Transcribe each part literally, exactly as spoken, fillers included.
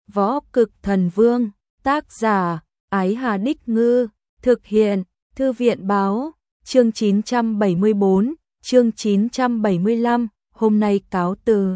Võ Cực Thần Vương, tác giả, Ái Hà Đích Ngư, thực hiện, Thư viện Báo, chương chín trăm bảy mươi tư, chương chín trăm bảy mươi lăm, hôm nay cáo từ.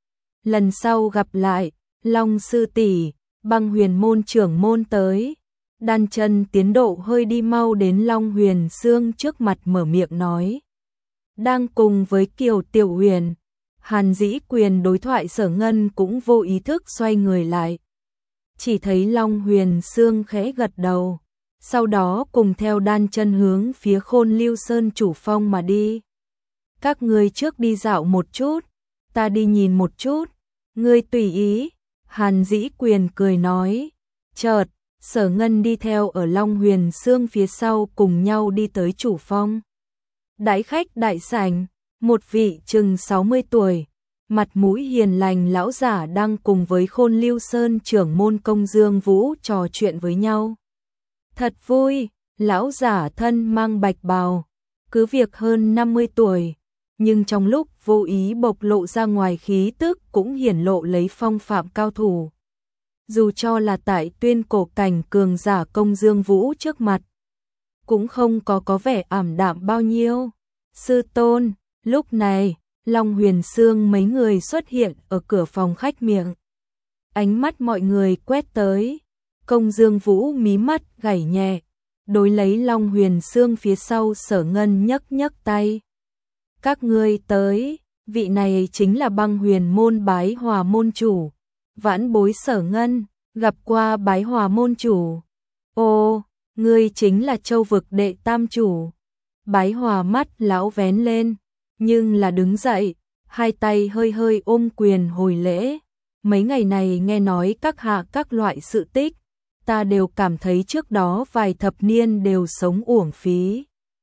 Lần sau gặp lại, Long sư tỷ, Băng Huyền môn trưởng môn tới. Đan Chân tiến độ hơi đi mau đến Long Huyền Xương trước mặt mở miệng nói. Đang cùng với Kiều Tiểu Huyền, Hàn Dĩ Quyền đối thoại, Sở Ngân cũng vô ý thức xoay người lại. Chỉ thấy Long Huyền Xương khẽ gật đầu, sau đó cùng theo Đan Chân hướng phía Khôn Lưu Sơn chủ phong mà đi. Các ngươi trước đi dạo một chút, ta đi nhìn một chút, ngươi tùy ý. Hàn Dĩ Quyền cười nói. Chợt, Sở Ngân đi theo ở Long Huyền Xương phía sau cùng nhau đi tới chủ phong. Đãi khách đại sảnh, một vị chừng sáu mươi tuổi, mặt mũi hiền lành lão giả đang cùng với Khôn Lưu Sơn trưởng môn Công Dương Vũ trò chuyện với nhau. Thật vui, lão giả thân mang bạch bào, cứ việc hơn năm mươi tuổi, nhưng trong lúc vô ý bộc lộ ra ngoài khí tức cũng hiển lộ lấy phong phạm cao thủ. Dù cho là tại tuyên cổ cảnh cường giả Công Dương Vũ trước mặt, cũng không có có vẻ ảm đạm bao nhiêu. Sư tôn, lúc này, Long Huyền Xương mấy người xuất hiện ở cửa phòng khách miệng. Ánh mắt mọi người quét tới, Công Dương Vũ mí mắt gảy nhẹ, đối lấy Long Huyền Xương phía sau Sở Ngân nhấc nhấc tay. Các ngươi tới, vị này chính là Băng Huyền môn Bái Hòa môn chủ, vãn bối Sở Ngân, gặp qua Bái Hòa môn chủ. Ô, ngươi chính là Châu vực đệ tam chủ. Bái Hòa mắt lão vén lên, nhưng là đứng dậy, hai tay hơi hơi ôm quyền hồi lễ. Mấy ngày này nghe nói các hạ các loại sự tích, ta đều cảm thấy trước đó vài thập niên đều sống uổng phí.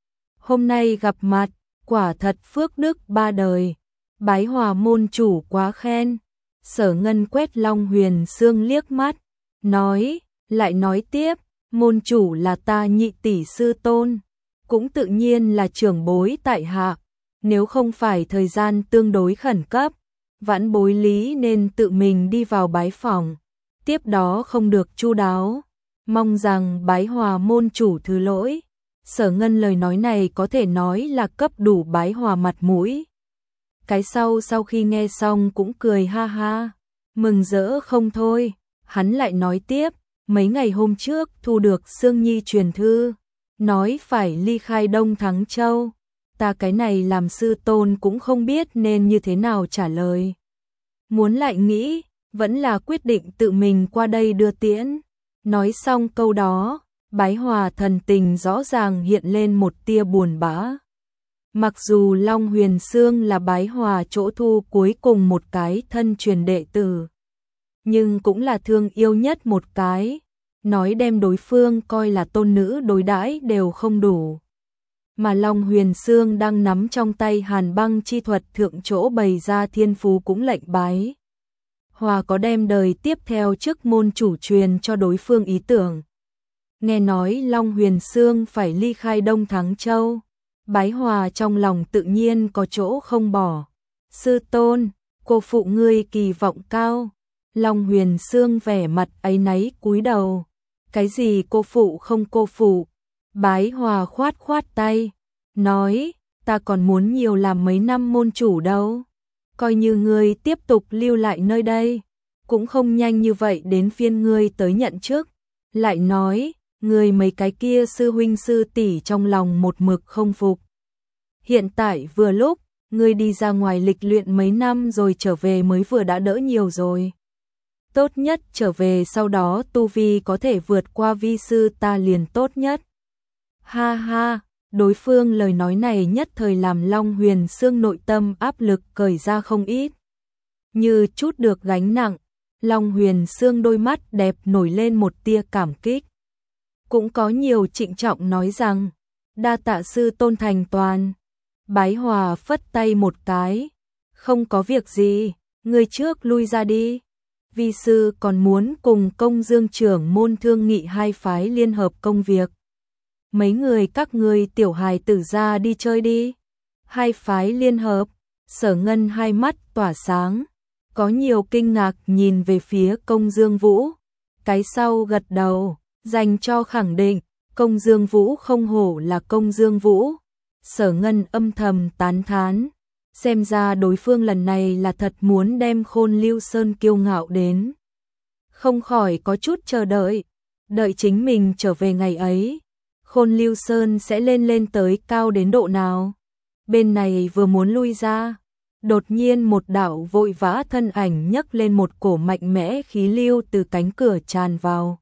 Hôm nay gặp mặt, quả thật phước đức ba đời. Bái Hòa môn chủ quá khen. Sở Ngân quét Long Huyền Xương liếc mắt, nói, lại nói tiếp, môn chủ là ta nhị tỷ sư tôn, cũng tự nhiên là trưởng bối tại hạ, nếu không phải thời gian tương đối khẩn cấp, vãn bối lý nên tự mình đi vào bái phòng, tiếp đó không được chu đáo, mong rằng Bái Hòa môn chủ thứ lỗi. Sở Ngân lời nói này có thể nói là cấp đủ Bái Hòa mặt mũi. Cái sau sau khi nghe xong cũng cười ha ha, mừng rỡ không thôi. Hắn lại nói tiếp, mấy ngày hôm trước thu được Sương Nhi truyền thư, nói phải ly khai Đông Thắng Châu. Ta cái này làm sư tôn cũng không biết nên như thế nào trả lời. Muốn lại nghĩ, vẫn là quyết định tự mình qua đây đưa tiễn. Nói xong câu đó, Bái Hòa thần tình rõ ràng hiện lên một tia buồn bã. Mặc dù Long Huyền Xương là Bái Hòa chỗ thu cuối cùng một cái thân truyền đệ tử, nhưng cũng là thương yêu nhất một cái, nói đem đối phương coi là tôn nữ đối đãi đều không đủ. Mà Long Huyền Xương đang nắm trong tay Hàn Băng chi thuật thượng chỗ bày ra thiên phú cũng lệnh Bái Hòa có đem đời tiếp theo chức môn chủ truyền cho đối phương ý tưởng. Nghe nói Long Huyền Xương phải ly khai Đông Thắng Châu, Bái Hòa trong lòng tự nhiên có chỗ không bỏ. Sư tôn, cô phụ ngươi kỳ vọng cao. Long Huyền Xương vẻ mặt áy náy cúi đầu. Cái gì cô phụ không cô phụ? Bái Hòa khoát khoát tay, nói, ta còn muốn nhiều làm mấy năm môn chủ đâu. Coi như ngươi tiếp tục lưu lại nơi đây, cũng không nhanh như vậy đến phiên ngươi tới nhận chức. Lại nói, ngươi mấy cái kia sư huynh sư tỷ trong lòng một mực không phục. Hiện tại vừa lúc, ngươi đi ra ngoài lịch luyện mấy năm rồi trở về mới vừa đã đỡ nhiều rồi. Tốt nhất trở về sau đó tu vi có thể vượt qua vi sư ta liền tốt nhất. Ha ha, đối phương lời nói này nhất thời làm Long Huyền Xương nội tâm áp lực cởi ra không ít. Như chút được gánh nặng, Long Huyền Xương đôi mắt đẹp nổi lên một tia cảm kích. Cũng có nhiều trịnh trọng nói rằng, đa tạ sư tôn thành toàn. Bái Hòa phất tay một cái, không có việc gì, ngươi trước lui ra đi. Vi sư còn muốn cùng Công Dương trưởng môn thương nghị hai phái liên hợp công việc. Mấy người các ngươi tiểu hài tử ra đi chơi đi. Hai phái liên hợp, Sở Ngân hai mắt tỏa sáng. có nhiều kinh ngạc nhìn về phía Công Dương Vũ. Cái sau gật đầu, dành cho khẳng định, Công Dương Vũ không hổ là Công Dương Vũ. Sở Ngân âm thầm tán thán, xem ra đối phương lần này là thật muốn đem Khôn Lưu Sơn kiêu ngạo đến. Không khỏi có chút chờ đợi, đợi chính mình trở về ngày ấy, Khôn Lưu Sơn sẽ lên lên tới cao đến độ nào. Bên này vừa muốn lui ra, đột nhiên một đạo vội vã thân ảnh nhấc lên một cổ mạnh mẽ khí lưu từ cánh cửa tràn vào.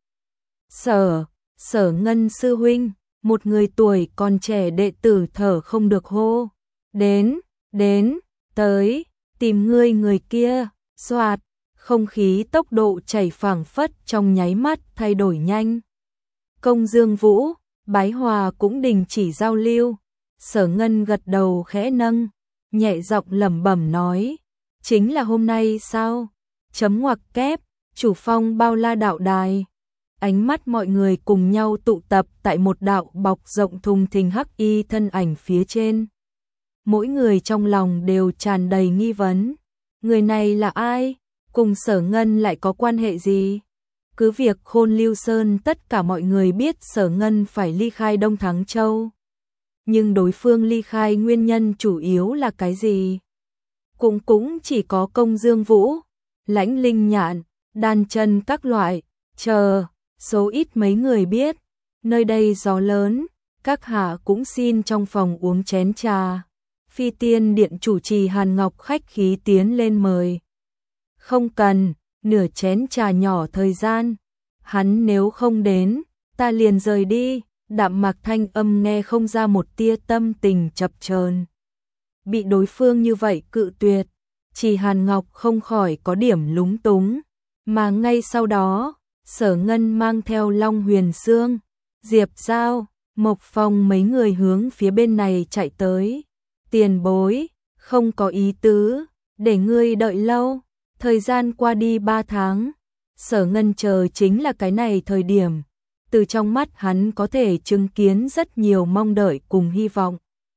Sở, Sở Ngân sư huynh, một người tuổi còn trẻ đệ tử thở không được hô. Đến, đến, tới, tìm ngươi người kia, xoạt, không khí tốc độ chảy phảng phất trong nháy mắt thay đổi nhanh. Công Dương Vũ, Bái Hòa cũng đình chỉ giao lưu. Sở Ngân gật đầu khẽ nâng, nhẹ giọng lẩm bẩm nói, chính là hôm nay sao? Chấm ngoặc kép, chủ phong bao la đạo đài. Ánh mắt mọi người cùng nhau tụ tập tại một đạo bọc rộng thùng thình hắc y thân ảnh phía trên. Mỗi người trong lòng đều tràn đầy nghi vấn. Người này là ai? Cùng Sở Ngân lại có quan hệ gì? Cứ việc Khôn Lưu Sơn tất cả mọi người biết Sở Ngân phải ly khai Đông Thắng Châu. Nhưng đối phương ly khai nguyên nhân chủ yếu là cái gì? Cũng cũng chỉ có Công Dương Vũ, Lãnh Linh Nhạn, Đan Chân các loại, chờ, số ít mấy người biết. Nơi đây gió lớn, các hạ cũng xin trong phòng uống chén trà. Phi Tiên Điện chủ trì Hàn Ngọc khách khí tiến lên mời. Không cần, nửa chén trà nhỏ thời gian. Hắn nếu không đến, ta liền rời đi. Đạm Mạc thanh âm nghe không ra một tia tâm tình chập chờn. Bị đối phương như vậy cự tuyệt, Trì Hàn Ngọc không khỏi có điểm lúng túng. Mà ngay sau đó, Sở Ngân mang theo Long Huyền Sương, Diệp Giao, Mộc Phong mấy người hướng phía bên này chạy tới. Tiền bối, không có ý tứ, để ngươi đợi lâu. Thời gian qua đi ba tháng, Sở Ngân chờ chính là cái này thời điểm. Từ trong mắt hắn có thể chứng kiến rất nhiều mong đợi cùng hy vọng.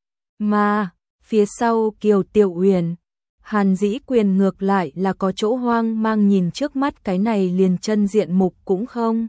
Mà, phía sau Kiều Tiểu Uyển, Hàn Dĩ Quyền ngược lại là có chỗ hoang mang nhìn trước mắt cái này liền chân diện mục cũng không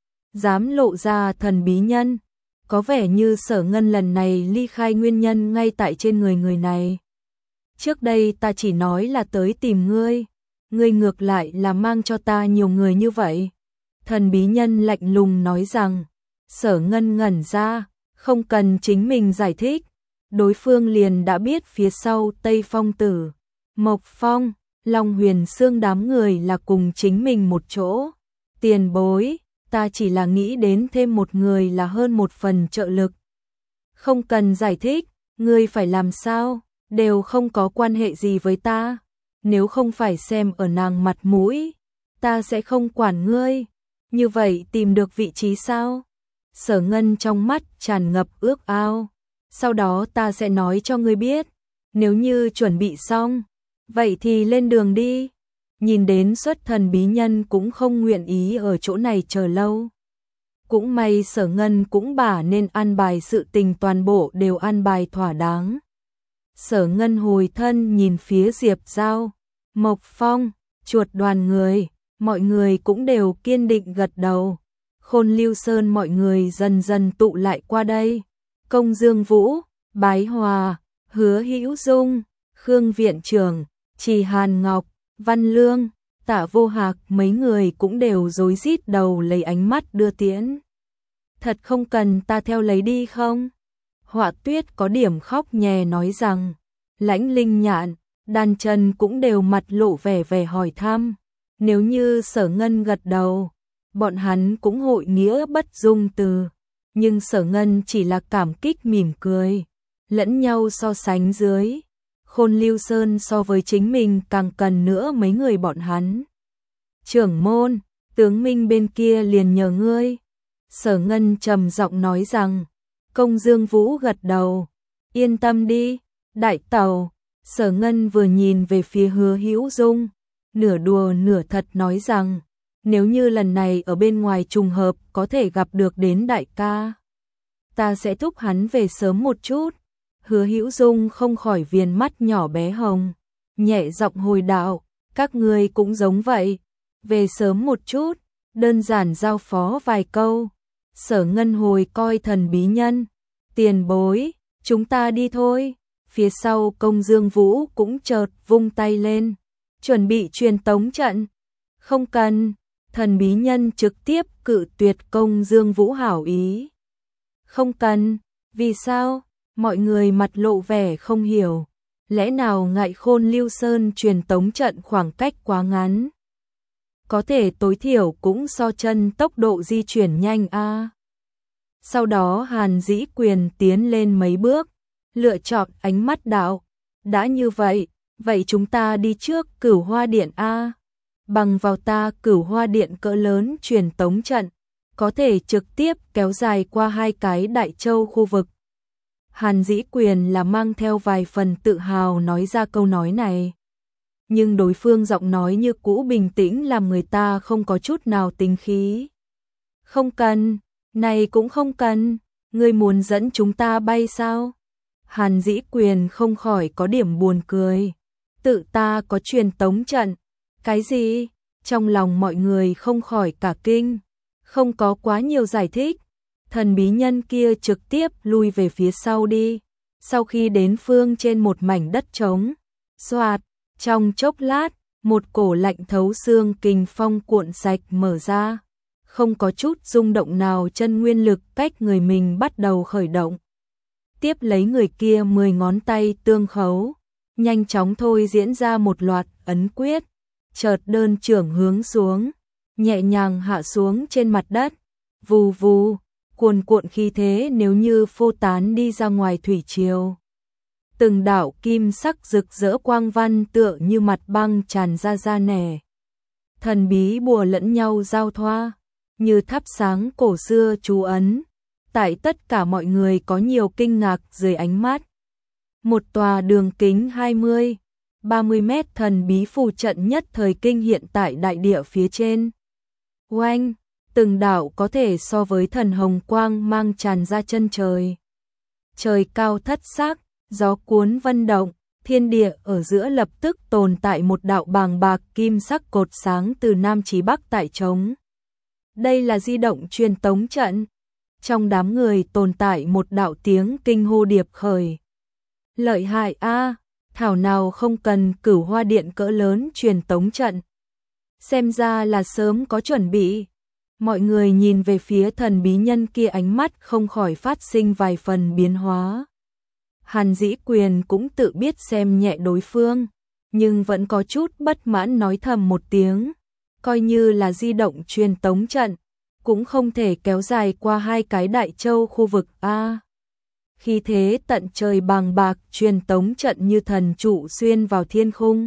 dám lộ ra thần bí nhân. Có vẻ như Sở Ngân lần này ly khai nguyên nhân ngay tại trên người người này. Trước đây ta chỉ nói là tới tìm ngươi, ngươi ngược lại là mang cho ta nhiều người như vậy. Thần bí nhân lạnh lùng nói rằng. Sở Ngân ngẩn ra, không cần chính mình giải thích, đối phương liền đã biết phía sau Tây Phong Tử, Mộc Phong, Long Huyền Sương đám người là cùng chính mình một chỗ. Tiền bối, ta chỉ là nghĩ đến thêm một người là hơn một phần trợ lực. Không cần giải thích, ngươi phải làm sao, đều không có quan hệ gì với ta. Nếu không phải xem ở nàng mặt mũi, ta sẽ không quản ngươi. Như vậy tìm được vị trí sao? Sở Ngân trong mắt tràn ngập ước ao. Sau đó ta sẽ nói cho ngươi biết. Nếu như chuẩn bị xong, vậy thì lên đường đi. Nhìn đến xuất thần bí nhân cũng không nguyện ý ở chỗ này chờ lâu. Cũng may Sở Ngân cũng bả nên an bài sự tình toàn bộ đều an bài thỏa đáng. Sở Ngân hồi thân nhìn phía Diệp Giao, Mộc Phong, chuột đoàn người. Mọi người cũng đều kiên định gật đầu. Khôn Lưu Sơn mọi người dần dần tụ lại qua đây. Công Dương Vũ, Bái Hòa, Hứa Hữu Dung, Khương Viện Trưởng, Trì Hàn Ngọc, Văn Lương, Tạ Vô Hạc mấy người cũng đều rối rít đầu lấy ánh mắt đưa tiễn. Thật không cần ta theo lấy đi không? Họa Tuyết có điểm khóc nhè nói rằng. Lãnh Linh Nhạn, Đan Chân cũng đều mặt lộ vẻ vẻ hỏi thăm. Nếu như Sở Ngân gật đầu, bọn hắn cũng hội nghĩa bất dung từ. Nhưng Sở Ngân chỉ là cảm kích mỉm cười. Lẫn nhau so sánh dưới. Khôn Lưu Sơn so với chính mình càng cần nữa mấy người bọn hắn. Trưởng môn, tướng Minh bên kia liền nhờ ngươi. Sở Ngân trầm giọng nói rằng. Công Dương Vũ gật đầu. Yên tâm đi, đại tàu. Sở Ngân vừa nhìn về phía Hứa Hữu Dung, nửa đùa nửa thật nói rằng, nếu như lần này ở bên ngoài trùng hợp có thể gặp được đến đại ca, ta sẽ thúc hắn về sớm một chút. Hứa Hữu Dung không khỏi viền mắt nhỏ bé hồng, nhẹ giọng hồi đạo, Các ngươi cũng giống vậy, về sớm một chút, đơn giản giao phó vài câu. Sở Ngân hồi coi Thần Bí Nhân, tiền bối, chúng ta đi thôi. Phía sau Công Dương Vũ cũng chợt vung tay lên, chuẩn bị truyền tống trận. Không cần, Thần Bí Nhân trực tiếp cự tuyệt Công Dương Vũ hảo ý. Không cần, vì sao? Mọi người mặt lộ vẻ không hiểu. Lẽ nào ngại Khôn Lưu Sơn truyền tống trận khoảng cách quá ngắn? Có thể tối thiểu cũng so chân tốc độ di chuyển nhanh a. À. Sau đó Hàn Dĩ Quyền tiến lên mấy bước, lựa chọn ánh mắt đạo. Đã như vậy, vậy chúng ta đi trước Cửu Hoa Điện a. À. Bằng vào ta Cửu Hoa Điện cỡ lớn truyền tống trận, có thể trực tiếp kéo dài qua hai cái đại châu khu vực. Hàn Dĩ Quyền là mang theo vài phần tự hào nói ra câu nói này. Nhưng đối phương giọng nói như cũ bình tĩnh làm người ta không có chút nào tính khí. Không cần, này cũng không cần, ngươi muốn dẫn chúng ta bay sao? Hàn Dĩ Quyền không khỏi có điểm buồn cười. Tự ta có truyền tống trận. Cái gì? Trong lòng mọi người không khỏi cả kinh. Không có quá nhiều giải thích. Thần bí nhân kia trực tiếp lui về phía sau đi. Sau khi đến phương trên một mảnh đất trống, xoạt, trong chốc lát, một cổ lạnh thấu xương kình phong cuộn sạch mở ra. Không có chút rung động nào, chân nguyên lực cách người mình bắt đầu khởi động. Tiếp lấy người kia mười ngón tay tương khấu, nhanh chóng thôi diễn ra một loạt ấn quyết, chợt đơn trưởng hướng xuống, nhẹ nhàng hạ xuống trên mặt đất, vù vù, cuồn cuộn khí thế nếu như phô tán đi ra ngoài thủy triều. Từng đạo kim sắc rực rỡ quang văn tựa như mặt băng tràn ra ra nẻ. Thần bí bùa lẫn nhau giao thoa, như thắp sáng cổ xưa chú ấn. Tại tất cả mọi người có nhiều kinh ngạc dưới ánh mắt. Một tòa đường kính hai mươi, ba mươi mét thần bí phù trận nhất thời kinh hiện tại đại địa phía trên. Oanh, từng đạo có thể so với thần hồng quang mang tràn ra chân trời. Trời cao thất sắc, gió cuốn vân động, thiên địa ở giữa lập tức tồn tại một đạo bàng bạc kim sắc cột sáng từ nam chí bắc tại trống. Đây là di động truyền tống trận. Trong đám người tồn tại một đạo tiếng kinh hô điệp khởi. Lợi hại a, thảo nào không cần Cửu Hoa Điện cỡ lớn truyền tống trận. Xem ra là sớm có chuẩn bị. Mọi người nhìn về phía thần bí nhân kia, ánh mắt không khỏi phát sinh vài phần biến hóa. Hàn Dĩ Quyền cũng tự biết xem nhẹ đối phương, nhưng vẫn có chút bất mãn nói thầm một tiếng. Coi như là di động truyền tống trận, cũng không thể kéo dài qua hai cái đại châu khu vực a. Khi thế tận trời bàng bạc truyền tống trận như thần trụ xuyên vào thiên khung.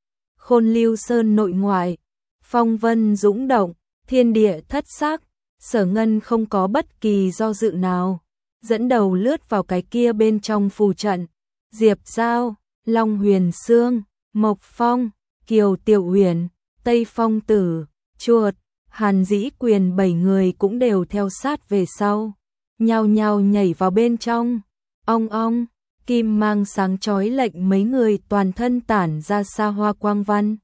Khôn Lưu Sơn nội ngoại, phong vân dũng động, thiên địa thất sắc. Sở Ngân không có bất kỳ do dự nào, dẫn đầu lướt vào cái kia bên trong phù trận. Diệp Giao, Long Huyền Sương, Mộc Phong, Kiều Tiểu Huyền, Tây Phong Tử, Chuột, Hàn Dĩ Quyền bảy người cũng đều theo sát về sau, nhao nhao nhảy vào bên trong. Ong ong, kim mang sáng chói lệnh mấy người toàn thân tản ra xa hoa quang văn.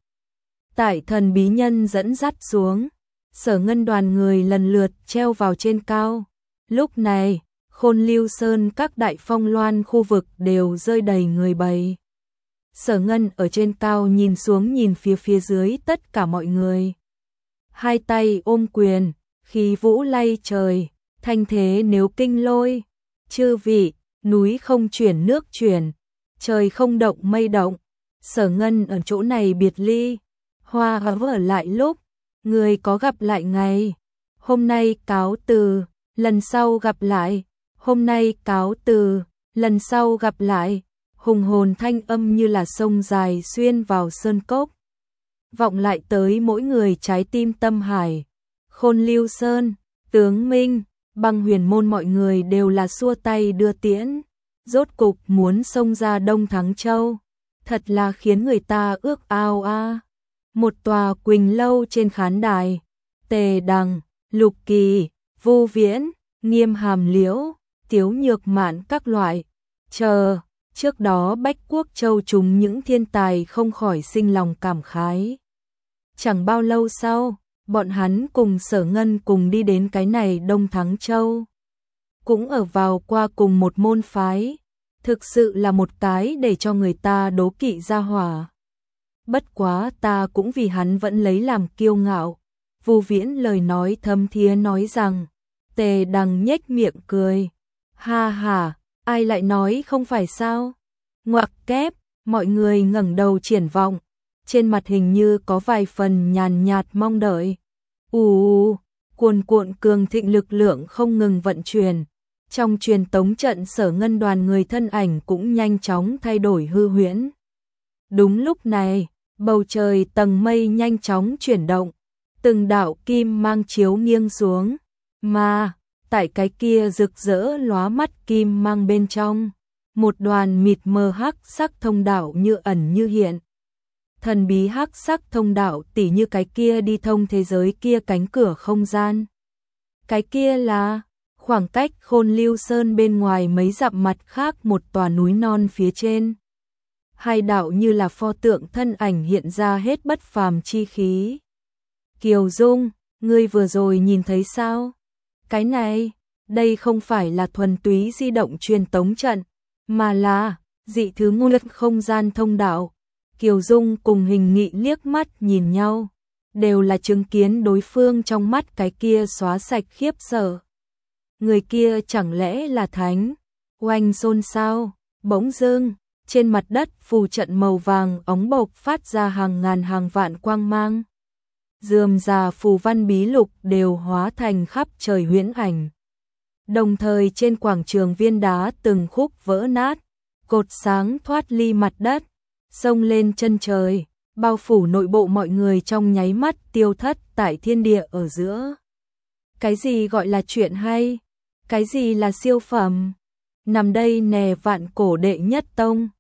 Tại thần bí nhân dẫn dắt xuống, Sở Ngân đoàn người lần lượt treo vào trên cao. Lúc này, Khôn Lưu Sơn các đại phong loan khu vực đều rơi đầy người bầy. Sở Ngân ở trên cao nhìn xuống, nhìn phía phía dưới tất cả mọi người. Hai tay ôm quyền, khí vũ lay trời, thanh thế nếu kinh lôi. Chư vị, núi không chuyển nước chuyển, trời không động mây động. Sở Ngân ở chỗ này biệt ly, hoa hở ở lại lúc, người có gặp lại ngày. Hôm nay cáo từ, lần sau gặp lại. Hôm nay cáo từ, lần sau gặp lại. Hùng hồn thanh âm như là sông dài xuyên vào sơn cốc, vọng lại tới mỗi người trái tim tâm hải. Khôn Lưu Sơn, Tướng Minh, Băng Huyền Môn mọi người đều là xua tay đưa tiễn, rốt cục muốn xông ra Đông Thắng Châu, thật là khiến người ta ước ao a. À. Một tòa Quỳnh lâu trên khán đài, Tề Đằng, Lục Kỳ, Vu Viễn, Nghiêm Hàm Liễu, Tiếu Nhược Mạn các loại, chờ, Trước đó Bách Quốc Châu chúng những thiên tài không khỏi sinh lòng cảm khái. Chẳng bao lâu sau, bọn hắn cùng Sở Ngân cùng đi đến cái này Đông Thắng Châu. Cũng ở vào qua cùng một môn phái, thực sự là một cái để cho người ta đố kỵ ra hỏa. Bất quá ta cũng vì hắn vẫn lấy làm kiêu ngạo. Vu Viễn lời nói thâm thiế nói rằng, Tề Đằng nhếch miệng cười. Ha ha, ai lại nói không phải sao? Ngoặc kép, mọi người ngẩng đầu triển vọng, trên mặt hình như có vài phần nhàn nhạt mong đợi. Ù ù, cuồn cuộn cường thịnh lực lượng không ngừng vận chuyển. Trong truyền tống trận Sở Ngân đoàn người thân ảnh cũng nhanh chóng thay đổi hư huyễn. Đúng lúc này, bầu trời tầng mây nhanh chóng chuyển động, từng đạo kim mang chiếu nghiêng xuống, mà tại cái kia rực rỡ lóa mắt kim mang bên trong, một đoàn mịt mờ hắc sắc thông đạo như ẩn như hiện. Thần bí hắc sắc thông đạo tỉ như cái kia đi thông thế giới kia cánh cửa không gian. Cái kia là khoảng cách Khôn Lưu Sơn bên ngoài mấy dặm mặt khác một tòa núi non phía trên. Hai đạo như là pho tượng thân ảnh hiện ra hết bất phàm chi khí. Kiều Dung, ngươi vừa rồi nhìn thấy sao? Cái này, đây không phải là thuần túy di động truyền tống trận, mà là dị thứ ngôn lực không gian thông đạo. Kiều Dung cùng Hình Nghị liếc mắt nhìn nhau, đều là chứng kiến đối phương trong mắt cái kia xóa sạch khiếp sợ. Người kia chẳng lẽ là thánh? Oanh xôn xao, bỗng dưng, trên mặt đất phù trận màu vàng óng bộc phát ra hàng ngàn hàng vạn quang mang. Rườm rà phù văn bí lục đều hóa thành khắp trời huyễn ảnh. Đồng thời trên quảng trường viên đá từng khúc vỡ nát, cột sáng thoát ly mặt đất, xông lên chân trời, bao phủ nội bộ mọi người trong nháy mắt tiêu thất tại thiên địa ở giữa. Cái gì gọi là chuyện hay? Cái gì là siêu phẩm? Nằm đây nè vạn cổ đệ nhất tông.